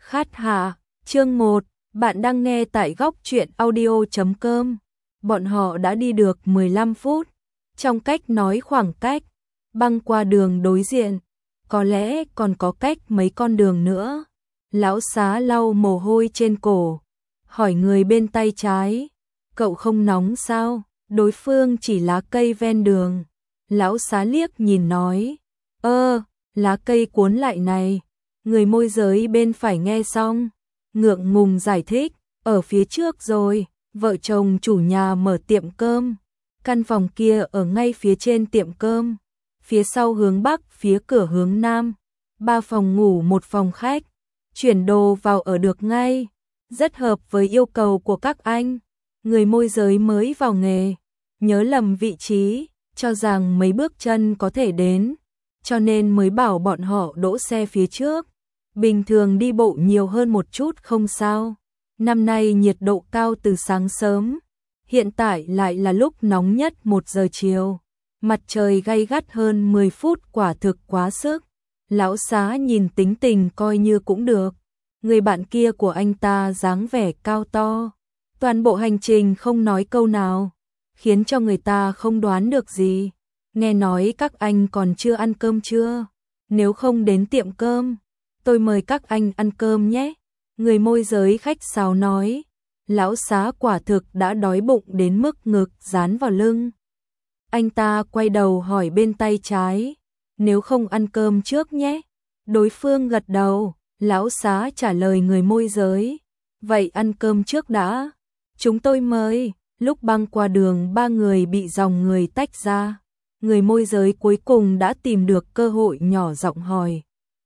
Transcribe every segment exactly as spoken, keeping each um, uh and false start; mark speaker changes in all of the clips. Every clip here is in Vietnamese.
Speaker 1: Khát hạ, chương một, bạn đang nghe tại góc truyện audio chấm com. Bọn họ đã đi được mười lăm phút, trong cách nói khoảng cách, băng qua đường đối diện, có lẽ còn có cách mấy con đường nữa. Lão Xá lau mồ hôi trên cổ, hỏi người bên tay trái, cậu không nóng sao? Đối phương chỉ lá cây ven đường. Lão Xá liếc nhìn nói, ơ, lá cây cuốn lại này. Người môi giới bên phải nghe xong, ngượng ngùng giải thích, ở phía trước rồi, vợ chồng chủ nhà mở tiệm cơm, căn phòng kia ở ngay phía trên tiệm cơm, phía sau hướng bắc, phía cửa hướng nam, ba phòng ngủ một phòng khách, chuyển đồ vào ở được ngay, rất hợp với yêu cầu của các anh. Người môi giới mới vào nghề, nhớ lầm vị trí, cho rằng mấy bước chân có thể đến, cho nên mới bảo bọn họ đỗ xe phía trước. Bình thường đi bộ nhiều hơn một chút không sao. Năm nay nhiệt độ cao từ sáng sớm, hiện tại lại là lúc nóng nhất một giờ chiều. Mặt trời gay gắt hơn mười phút, quả thực quá sức. Lão Xá nhìn tính tình coi như cũng được. Người bạn kia của anh ta dáng vẻ cao to, toàn bộ hành trình không nói câu nào, khiến cho người ta không đoán được gì. Nghe nói các anh còn chưa ăn cơm chưa? Nếu không đến tiệm cơm, tôi mời các anh ăn cơm nhé. Người môi giới khách sáo nói. Lão Xá quả thực đã đói bụng đến mức ngực dán vào lưng. Anh ta quay đầu hỏi bên tay trái, nếu không ăn cơm trước nhé. Đối phương gật đầu. Lão Xá trả lời người môi giới, vậy ăn cơm trước đã. Chúng tôi mời. Lúc băng qua đường ba người bị dòng người tách ra, người môi giới cuối cùng đã tìm được cơ hội nhỏ giọng hỏi,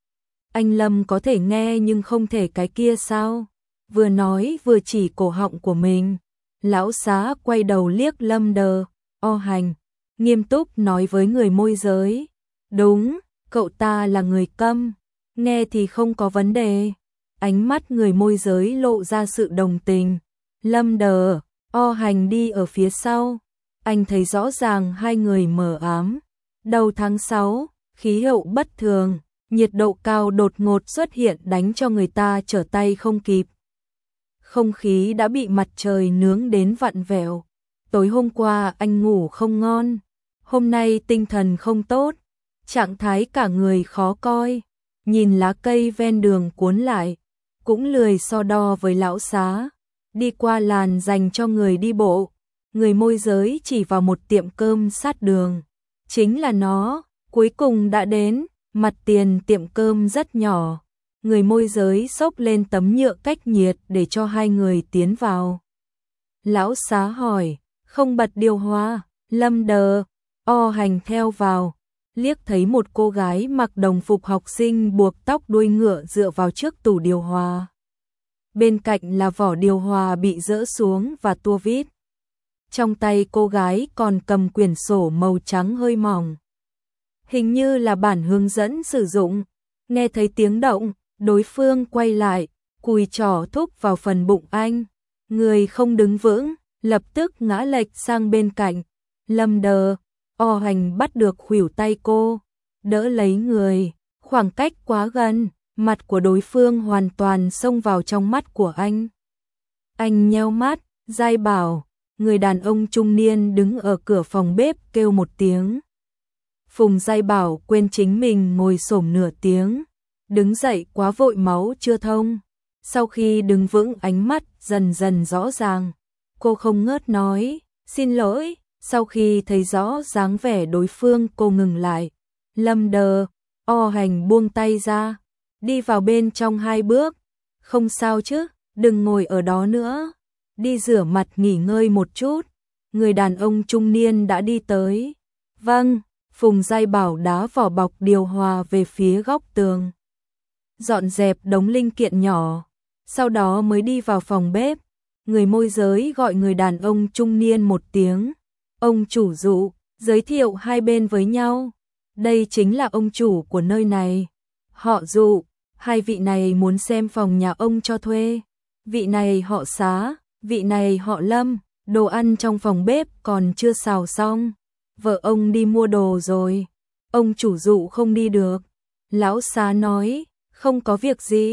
Speaker 1: anh Lâm có thể nghe nhưng không thể cái kia sao? Vừa nói vừa chỉ cổ họng của mình. Lão Xá quay đầu liếc Lâm Đờ, O Hành, nghiêm túc nói với người môi giới, đúng, cậu ta là người câm, nghe thì không có vấn đề. Ánh mắt người môi giới lộ ra sự đồng tình. Lâm Đờ, O Hành đi ở phía sau, anh thấy rõ ràng hai người mờ ám. Đầu tháng sáu, khí hậu bất thường, nhiệt độ cao đột ngột xuất hiện đánh cho người ta trở tay không kịp. Không khí đã bị mặt trời nướng đến vặn vẹo. Tối hôm qua anh ngủ không ngon, hôm nay tinh thần không tốt, trạng thái cả người khó coi. Nhìn lá cây ven đường cuốn lại, cũng lười so đo với Lão Xá. Đi qua làn dành cho người đi bộ, người môi giới chỉ vào một tiệm cơm sát đường. Chính là nó, cuối cùng đã đến. Mặt tiền tiệm cơm rất nhỏ, người môi giới xốc lên tấm nhựa cách nhiệt để cho hai người tiến vào. Lão Xá hỏi, không bật điều hòa? Lâm Đờ, O Hành theo vào, liếc thấy một cô gái mặc đồng phục học sinh buộc tóc đuôi ngựa dựa vào trước tủ điều hòa. Bên cạnh là vỏ điều hòa bị rỡ xuống và tua vít. Trong tay cô gái còn cầm quyển sổ màu trắng hơi mỏng, hình như là bản hướng dẫn sử dụng. Nghe thấy tiếng động, đối phương quay lại, cùi trỏ thúc vào phần bụng anh. Người không đứng vững, lập tức ngã lệch sang bên cạnh. Lâm Đờ, O Hành bắt được khuỷu tay cô, đỡ lấy người. Khoảng cách quá gần, mặt của đối phương hoàn toàn xông vào trong mắt của anh. Anh nheo mắt, dai bảo, người đàn ông trung niên đứng ở cửa phòng bếp kêu một tiếng. Phùng Giai Bảo quên chính mình ngồi xổm nửa tiếng, đứng dậy quá vội máu chưa thông. Sau khi đứng vững ánh mắt dần dần rõ ràng, cô không ngớt nói, xin lỗi. Sau khi thấy rõ dáng vẻ đối phương cô ngừng lại. Lâm Đờ, O Hành buông tay ra, đi vào bên trong hai bước. Không sao chứ, đừng ngồi ở đó nữa, đi rửa mặt nghỉ ngơi một chút. Người đàn ông trung niên đã đi tới. Vâng. Phùng Giai Bảo đá vỏ bọc điều hòa về phía góc tường, dọn dẹp đống linh kiện nhỏ, sau đó mới đi vào phòng bếp. Người môi giới gọi người đàn ông trung niên một tiếng, ông chủ Dụ, giới thiệu hai bên với nhau. Đây chính là ông chủ của nơi này, họ Dụ. Hai vị này muốn xem phòng nhà ông cho thuê. Vị này họ Xá, vị này họ Lâm. Đồ ăn trong phòng bếp còn chưa xào xong, vợ ông đi mua đồ rồi, ông chủ Dụ không đi được. Lão Xá nói, không có việc gì,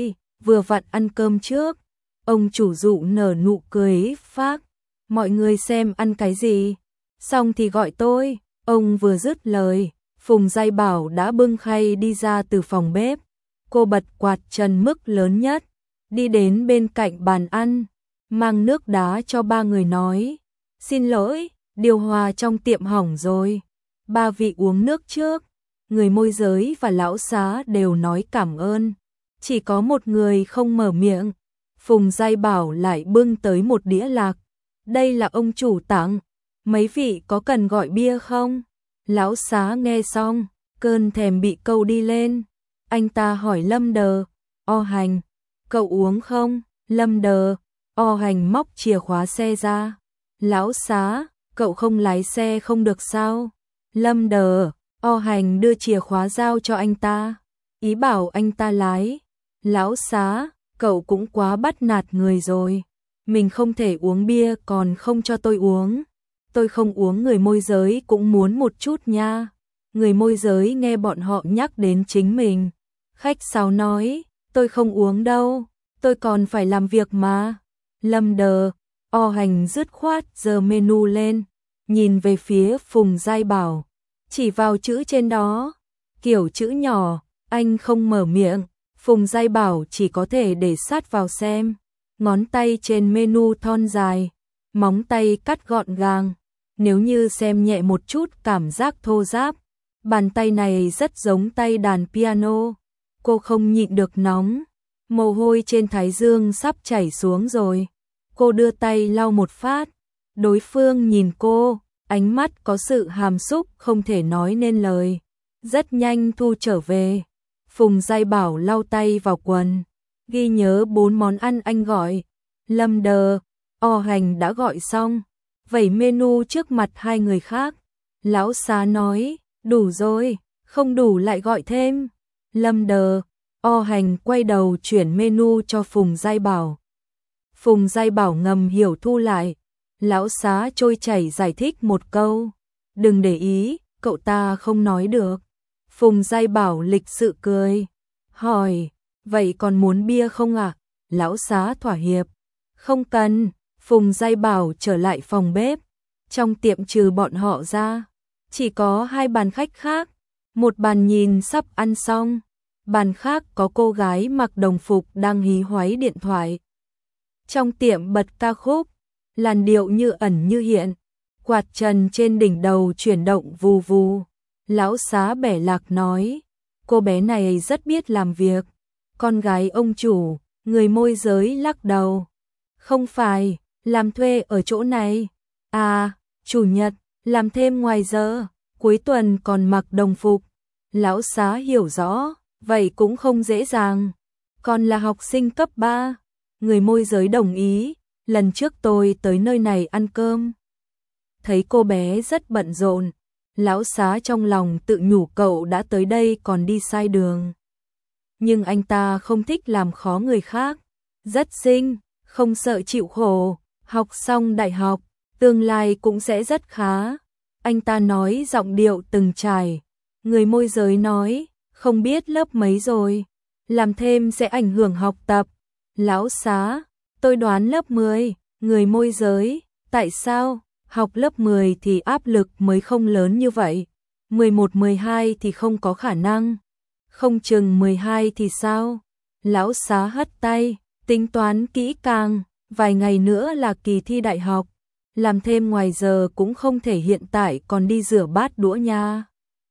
Speaker 1: vừa vặn ăn cơm trước. Ông chủ dụ nở nụ cười phác, mọi người xem ăn cái gì, xong thì gọi tôi. Ông vừa dứt lời, Phùng Giai Bảo đã bưng khay đi ra từ phòng bếp. Cô bật quạt trần mức lớn nhất, đi đến bên cạnh bàn ăn, mang nước đá cho ba người nói, xin lỗi, điều hòa trong tiệm hỏng rồi, ba vị uống nước trước. Người môi giới và lão xá đều nói cảm ơn, chỉ có một người không mở miệng. Phùng Giai Bảo lại bưng tới một đĩa lạc, đây là ông chủ tặng, mấy vị có cần gọi bia không? Lão xá nghe xong, cơn thèm bị câu đi lên. Anh ta hỏi Lâm Đờ, O Hành, cậu uống không? Lâm Đờ, O Hành móc chìa khóa xe ra. Lão xá, cậu không lái xe không được sao? Lâm Đờ, O Hành đưa chìa khóa giao cho anh ta, ý bảo anh ta lái. Lão xá, cậu cũng quá bắt nạt người rồi, mình không thể uống bia còn không cho tôi uống. Tôi không uống, người môi giới cũng muốn một chút nha. Người môi giới nghe bọn họ nhắc đến chính mình, khách sáo nói, tôi không uống đâu, tôi còn phải làm việc mà. Lâm Đờ, O Hành dứt khoát giơ menu lên, nhìn về phía Phùng Giai Bảo, chỉ vào chữ trên đó, kiểu chữ nhỏ, anh không mở miệng. Phùng Giai Bảo chỉ có thể để sát vào xem, ngón tay trên menu thon dài, móng tay cắt gọn gàng, nếu như xem nhẹ một chút cảm giác thô ráp. Bàn tay này rất giống tay đàn piano. Cô không nhịn được nóng, mồ hôi trên thái dương sắp chảy xuống rồi. Cô đưa tay lau một phát, đối phương nhìn cô, ánh mắt có sự hàm xúc không thể nói nên lời, rất nhanh thu trở về. Phùng Giai Bảo lau tay vào quần, ghi nhớ bốn món ăn anh gọi. Lâm Đờ, O Hành đã gọi xong, vẩy menu trước mặt hai người khác. Lão xá nói, đủ rồi, không đủ lại gọi thêm. Lâm Đờ, O Hành quay đầu chuyển menu cho Phùng Giai Bảo. Phùng Giai Bảo ngầm hiểu thu lại. Lão xá trôi chảy giải thích một câu, đừng để ý, cậu ta không nói được. Phùng Giai Bảo lịch sự cười, hỏi, vậy còn muốn bia không ạ? À? Lão xá thỏa hiệp, không cần. Phùng Giai Bảo trở lại phòng bếp, trong tiệm trừ bọn họ ra, chỉ có hai bàn khách khác. Một bàn nhìn sắp ăn xong, bàn khác có cô gái mặc đồng phục đang hí hoáy điện thoại. Trong tiệm bật ca khúc, làn điệu như ẩn như hiện, quạt trần trên đỉnh đầu chuyển động vù vù. Lão xá bẻ lạc nói, cô bé này rất biết làm việc, con gái ông chủ. Người môi giới lắc đầu, không phải, làm thuê ở chỗ này. À, chủ nhật, làm thêm ngoài giờ, cuối tuần còn mặc đồng phục. Lão xá hiểu rõ, vậy cũng không dễ dàng, còn là học sinh cấp ba. Người môi giới đồng ý, lần trước tôi tới nơi này ăn cơm, thấy cô bé rất bận rộn. Lão xá trong lòng tự nhủ cậu đã tới đây còn đi sai đường. Nhưng anh ta không thích làm khó người khác, rất xinh, không sợ chịu khổ, học xong đại học, tương lai cũng sẽ rất khá. Anh ta nói giọng điệu từng trải. Người môi giới nói, không biết lớp mấy rồi, làm thêm sẽ ảnh hưởng học tập. Lão xá, tôi đoán lớp mười. Người môi giới, tại sao? Học lớp mười thì áp lực mới không lớn như vậy, mười một mười hai thì không có khả năng, không chừng mười hai thì sao? Lão xá hất tay, tính toán kỹ càng, vài ngày nữa là kỳ thi đại học, làm thêm ngoài giờ cũng không thể hiện tại còn đi rửa bát đũa nha.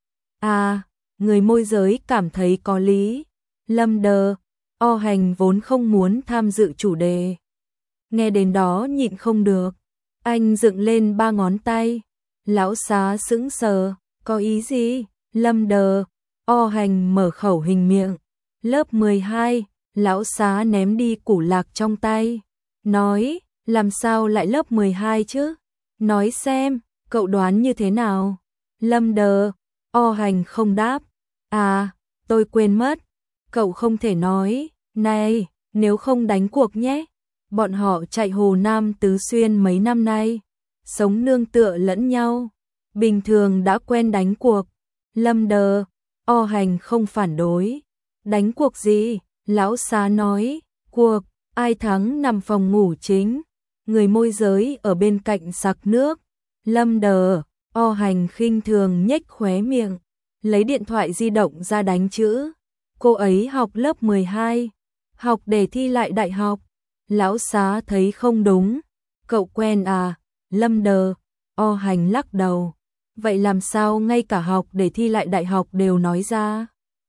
Speaker 1: À, người môi giới cảm thấy có lý. Lâm Đờ, O Hành vốn không muốn tham dự chủ đề, nghe đến đó nhịn không được, anh dựng lên ba ngón tay. Lão xá sững sờ, có ý gì? Lâm Đờ, O Hành mở khẩu hình miệng. Lớp mười hai, lão xá ném đi củ lạc trong tay, nói, làm sao lại lớp mười hai chứ? Nói xem, cậu đoán như thế nào? Lâm Đờ, O Hành không đáp. À, tôi quên mất, cậu không thể nói, này, nếu không đánh cuộc nhé. Bọn họ chạy Hồ Nam Tứ Xuyên mấy năm nay, sống nương tựa lẫn nhau, bình thường đã quen đánh cuộc. Lâm Đờ, O Hành không phản đối. Đánh cuộc gì? Lão Xá nói, cuộc, ai thắng nằm phòng ngủ chính. Người môi giới ở bên cạnh sặc nước. Lâm Đờ, O Hành khinh thường nhếch khóe miệng, lấy điện thoại di động ra đánh chữ. Cô ấy học lớp mười hai, học để thi lại đại học. Lão Xá thấy không đúng. Cậu quen à? Lâm Đờ, O Hành lắc đầu. Vậy làm sao ngay cả học để thi lại đại học đều nói ra?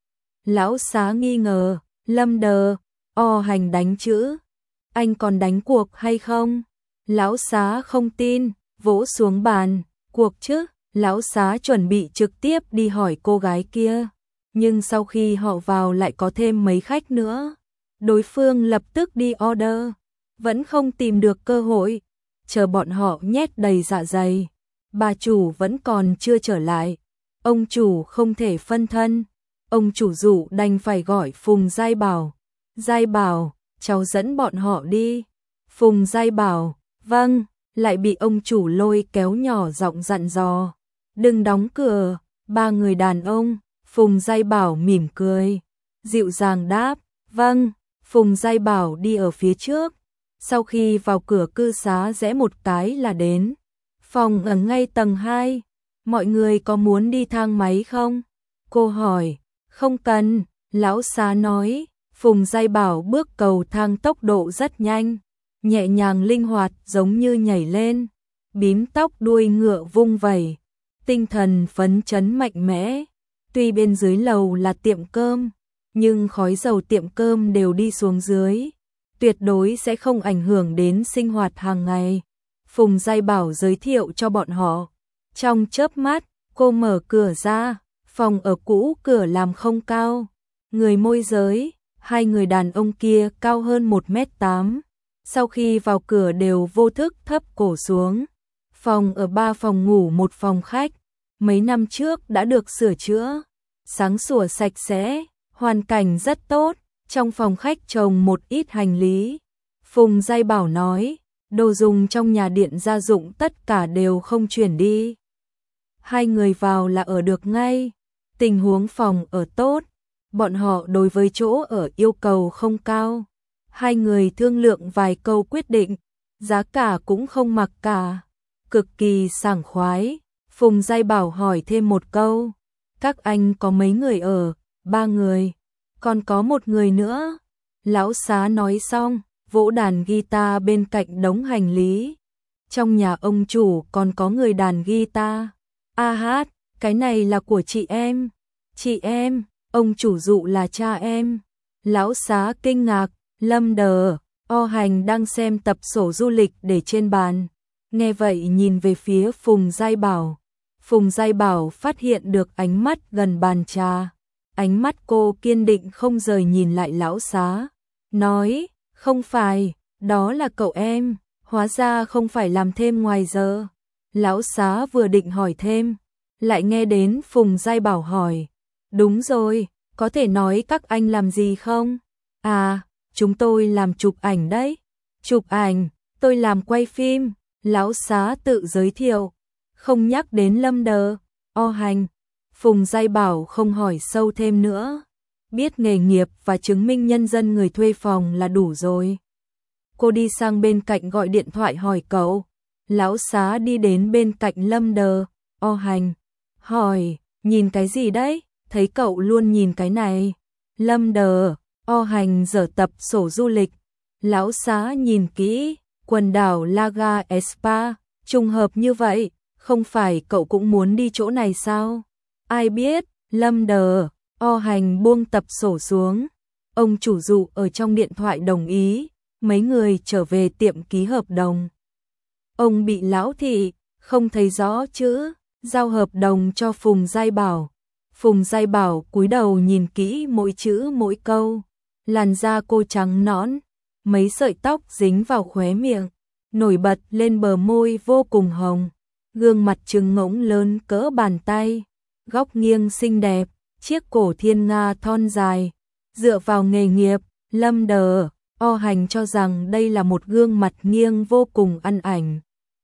Speaker 1: Lão Xá nghi ngờ. Lâm Đờ, O Hành đánh chữ. Anh còn đánh cuộc hay không? Lão Xá không tin, vỗ xuống bàn. Cuộc chứ? Lão Xá chuẩn bị trực tiếp đi hỏi cô gái kia. Nhưng sau khi họ vào lại có thêm mấy khách nữa. Đối phương lập tức đi order. Vẫn không tìm được cơ hội. Chờ bọn họ nhét đầy dạ dày. Bà chủ vẫn còn chưa trở lại. Ông chủ không thể phân thân. Ông chủ dụ đành phải gọi Phùng Giai Bảo. Giai Bảo, cháu dẫn bọn họ đi. Phùng Giai Bảo, vâng, lại bị ông chủ lôi kéo nhỏ giọng dặn dò. Đừng đóng cửa. Ba người đàn ông. Phùng Giai Bảo mỉm cười, dịu dàng đáp, vâng. Phùng Giai Bảo đi ở phía trước. Sau khi vào cửa cư xá rẽ một cái là đến. Phòng ở ngay tầng hai. Mọi người có muốn đi thang máy không? Cô hỏi. Không cần, lão Xá nói. Phùng Giai Bảo bước cầu thang tốc độ rất nhanh, nhẹ nhàng linh hoạt giống như nhảy lên. Bím tóc đuôi ngựa vung vẩy, tinh thần phấn chấn mạnh mẽ. Tuy bên dưới lầu là tiệm cơm, nhưng khói dầu tiệm cơm đều đi xuống dưới, tuyệt đối sẽ không ảnh hưởng đến sinh hoạt hàng ngày. Phùng Giai Bảo giới thiệu cho bọn họ. Trong chớp mắt, cô mở cửa ra, phòng ở cũ cửa làm không cao. Người môi giới, hai người đàn ông kia cao hơn một mét tám. Sau khi vào cửa đều vô thức thấp cổ xuống. Phòng ở ba phòng ngủ một phòng khách. Mấy năm trước đã được sửa chữa, sáng sủa sạch sẽ, hoàn cảnh rất tốt. Trong phòng khách trồng một ít hành lý. Phùng Giai Bảo nói, đồ dùng trong nhà điện gia dụng tất cả đều không chuyển đi. Hai người vào là ở được ngay. Tình huống phòng ở tốt, bọn họ đối với chỗ ở yêu cầu không cao. Hai người thương lượng vài câu quyết định, giá cả cũng không mặc cả, cực kỳ sảng khoái. Phùng Giai Bảo hỏi thêm một câu, các anh có mấy người ở? Ba người, còn có một người nữa. Lão Xá nói xong, vỗ đàn guitar bên cạnh đống hành lý. Trong nhà ông chủ còn có người đàn guitar. A hát, cái này là của chị em. Chị em, ông chủ dụ là cha em. Lão Xá kinh ngạc. Lâm Đờ, O Hành đang xem tập sổ du lịch để trên bàn. Nghe vậy nhìn về phía Phùng Giai Bảo. Phùng Giai Bảo phát hiện được ánh mắt gần bàn trà. Ánh mắt cô kiên định không rời nhìn lại lão Xá. Nói, không phải, đó là cậu em, hóa ra không phải làm thêm ngoài giờ. Lão Xá vừa định hỏi thêm, lại nghe đến Phùng Giai Bảo hỏi. Đúng rồi, có thể nói các anh làm gì không? À, chúng tôi làm chụp ảnh đấy. Chụp ảnh, tôi làm quay phim. Lão Xá tự giới thiệu, không nhắc đến Lâm Đờ, O Hành. Phùng Giai Bảo không hỏi sâu thêm nữa. Biết nghề nghiệp và chứng minh nhân dân người thuê phòng là đủ rồi. Cô đi sang bên cạnh gọi điện thoại hỏi cậu. Lão Xá đi đến bên cạnh Lâm Đờ, O Hành. Hỏi, nhìn cái gì đấy? Thấy cậu luôn nhìn cái này. Lâm Đờ, O Hành dở tập sổ du lịch. Lão Xá nhìn kỹ, quần đảo Laga Espa, trùng hợp như vậy, không phải cậu cũng muốn đi chỗ này sao? Ai biết, Lâm Đờ, O Hành buông tập sổ xuống. Ông chủ dụ ở trong điện thoại đồng ý, mấy người trở về tiệm ký hợp đồng. Ông bị lão thị, không thấy rõ chữ, giao hợp đồng cho Phùng Giai Bảo. Phùng Giai Bảo cúi đầu nhìn kỹ mỗi chữ mỗi câu. Làn da cô trắng nõn, mấy sợi tóc dính vào khóe miệng, nổi bật lên bờ môi vô cùng hồng. Gương mặt trừng ngỗng lớn cỡ bàn tay, góc nghiêng xinh đẹp, chiếc cổ thiên nga thon dài. Dựa vào nghề nghiệp, Lâm Đờ, O Hành cho rằng đây là một gương mặt nghiêng vô cùng ăn ảnh.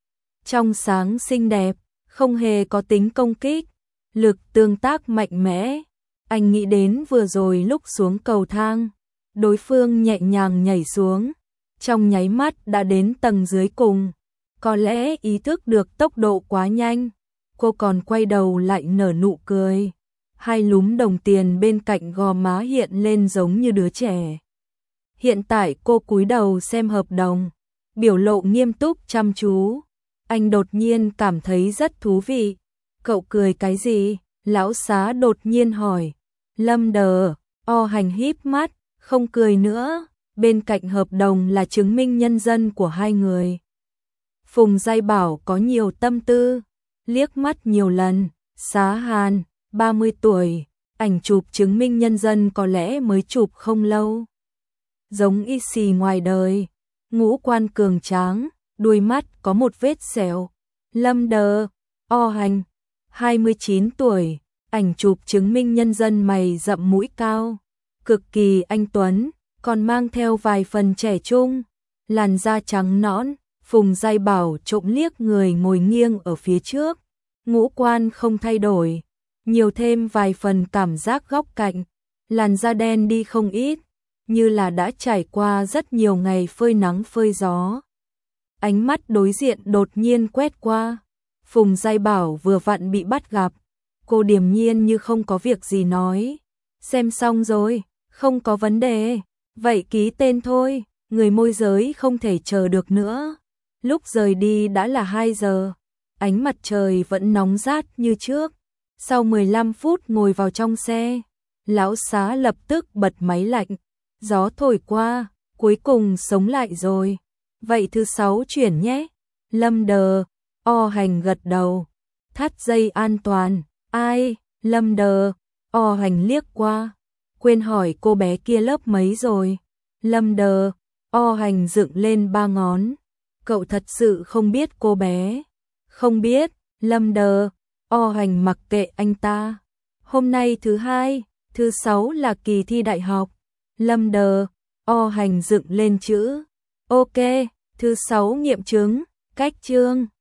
Speaker 1: Trong sáng xinh đẹp, không hề có tính công kích, lực tương tác mạnh mẽ. Anh nghĩ đến vừa rồi lúc xuống cầu thang, đối phương nhẹ nhàng nhảy xuống, trong nháy mắt đã đến tầng dưới cùng. Có lẽ ý thức được tốc độ quá nhanh, cô còn quay đầu lại nở nụ cười. Hai lúm đồng tiền bên cạnh gò má hiện lên giống như đứa trẻ. Hiện tại cô cúi đầu xem hợp đồng, biểu lộ nghiêm túc chăm chú. Anh đột nhiên cảm thấy rất thú vị. Cậu cười cái gì? Lão Xá đột nhiên hỏi. Lâm Đờ, O Hành híp mắt, không cười nữa. Bên cạnh hợp đồng là chứng minh nhân dân của hai người. Phùng Giai Bảo có nhiều tâm tư, liếc mắt nhiều lần. Xá Hàn, ba mươi tuổi, ảnh chụp chứng minh nhân dân có lẽ mới chụp không lâu. Giống y xì ngoài đời, ngũ quan cường tráng, đuôi mắt có một vết sẹo. Lâm Đờ, O Hành, hai mươi chín tuổi, ảnh chụp chứng minh nhân dân mày rậm mũi cao, cực kỳ anh tuấn, còn mang theo vài phần trẻ trung, làn da trắng nõn. Phùng Giai Bảo trộm liếc người ngồi nghiêng ở phía trước, ngũ quan không thay đổi, nhiều thêm vài phần cảm giác góc cạnh, làn da đen đi không ít, như là đã trải qua rất nhiều ngày phơi nắng phơi gió. Ánh mắt đối diện đột nhiên quét qua, Phùng Giai Bảo vừa vặn bị bắt gặp, cô điềm nhiên như không có việc gì nói. Xem xong rồi, không có vấn đề, vậy ký tên thôi, người môi giới không thể chờ được nữa. Lúc rời đi đã là hai giờ, ánh mặt trời vẫn nóng rát như trước. Sau mười lăm phút ngồi vào trong xe, Lão Xá lập tức bật máy lạnh. Gió thổi qua, cuối cùng sống lại rồi. Vậy thứ sáu chuyển nhé. Lâm Đờ, O Hành gật đầu. Thắt dây an toàn. Ai? Lâm Đờ, O Hành liếc qua. Quên hỏi cô bé kia lớp mấy rồi. Lâm Đờ, O Hành dựng lên ba ngón. Cậu thật sự không biết cô bé. Không biết. Lâm Đờ, O Hành mặc kệ anh ta. Hôm nay thứ hai, thứ sáu là kỳ thi đại học. Lâm Đờ, O Hành dựng lên chữ. Ok, thứ sáu nghiệm chứng, cách chương.